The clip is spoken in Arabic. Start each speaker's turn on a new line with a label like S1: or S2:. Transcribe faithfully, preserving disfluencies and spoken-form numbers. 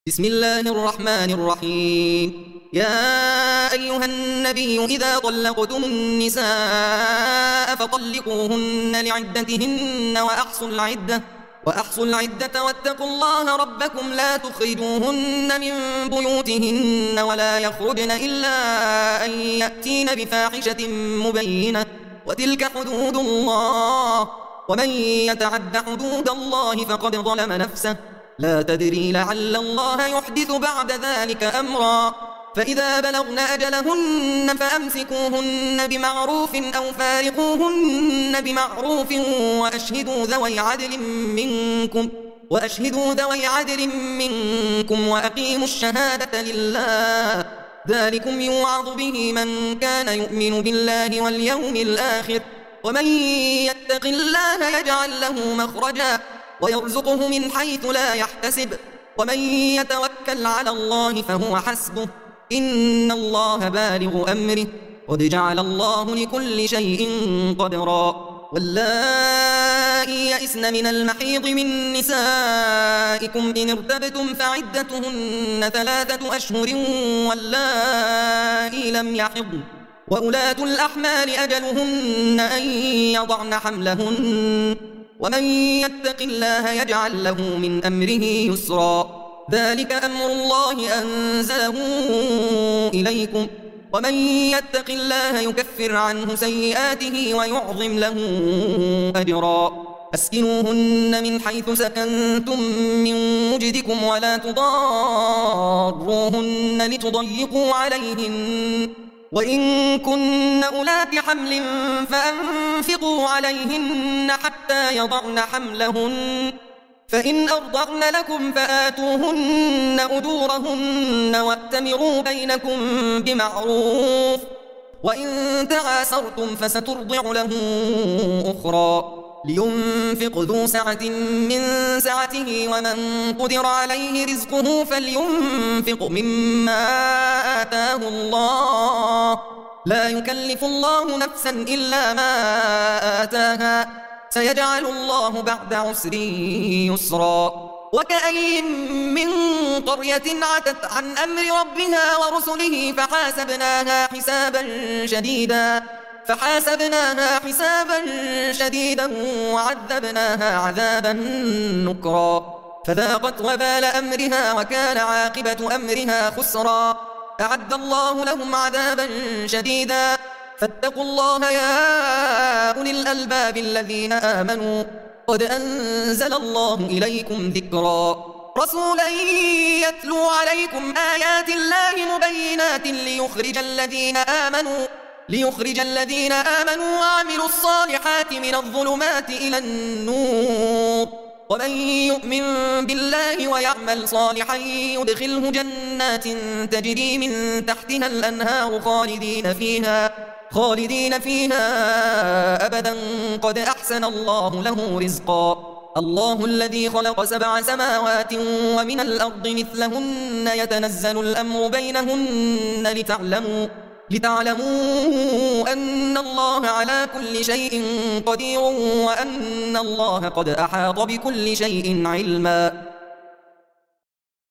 S1: بسم الله الرحمن الرحيم. يا أيها النبي إذا طلقتم النساء فطلقوهن لعدتهن وأحصوا العدة وأحصوا العدة واتقوا الله ربكم لا تخرجوهن من بيوتهن ولا يخرجن إلا أن يأتين بفاحشة مبينة وتلك حدود الله ومن يتعد حدود الله فقد ظلم نفسه لا تدري لعل الله يحدث بعد ذلك أمرا فإذا بلغن أجلهن فأمسكوهن بمعروف أو فارقوهن بمعروف وأشهدوا ذوي عدل منكم وأشهدوا ذوي عدل منكم وأقيموا الشهادة لله ذلكم يوعظ به من كان يؤمن بالله واليوم الآخر ومن يتق الله يجعل له مخرجا ويرزقه من حيث لا يحتسب ومن يتوكل على الله فهو حسبه إن الله بالغ أمره قد جعل الله لكل شيء قدرا واللائي يئسن من المحيض من نسائكم إن ارتبتم فعدتهن ثلاثة أشهر واللائي لم يحضن وأولاة الأحمال أجلهن أن يضعن حملهن ومن يتق الله يجعل له من أمره يسرا ذلك أمر الله أنزله إليكم ومن يتق الله يكفر عنه سيئاته ويعظم له أجرا أسكنوهن من حيث سكنتم من وجدكم ولا تضاروهن لتضيقوا عليهن وإن كن أولات حمل فأنفقوا عليهن حتى يضعن حملهن فإن أرضعن لكم فآتوهن أجورهن وأتمروا بينكم بمعروف وإن تعاسرتم فسترضع له أخرى لينفق ذو سعة من سعته ومن قدر عليه رزقه فلينفق مما آتاه الله لا يكلف الله نفسا إلا ما آتاها سيجعل الله بعد عسر يسرا وكأي من قرية عتت عن أمر ربها ورسله فحاسبناها حسابا شديدا فحاسبناها حسابا شديدا وعذبناها عذابا نكرا فذاقت وبال أمرها وكان عاقبة أمرها خسرا أعد الله لهم عذابا شديدا فاتقوا الله يا أولي الألباب الذين آمنوا قد أنزل الله إليكم ذكرا رسولا يتلو عليكم آيات الله مبينات ليخرج الذين آمنوا ليخرج الذين آمنوا وعملوا الصالحات من الظلمات إلى النور ومن يؤمن بالله ويعمل صالحا يدخله جنات تجري من تحتها الأنهار خالدين فيها خالدين فيها أبدا قد أحسن الله له رزقا الله الذي خلق سبع سماوات ومن الأرض مثلهن يتنزل الأمر بينهن لتعلموا لتعلموا أن الله على كل شيء قدير وأن الله قد أحاط بكل شيء علما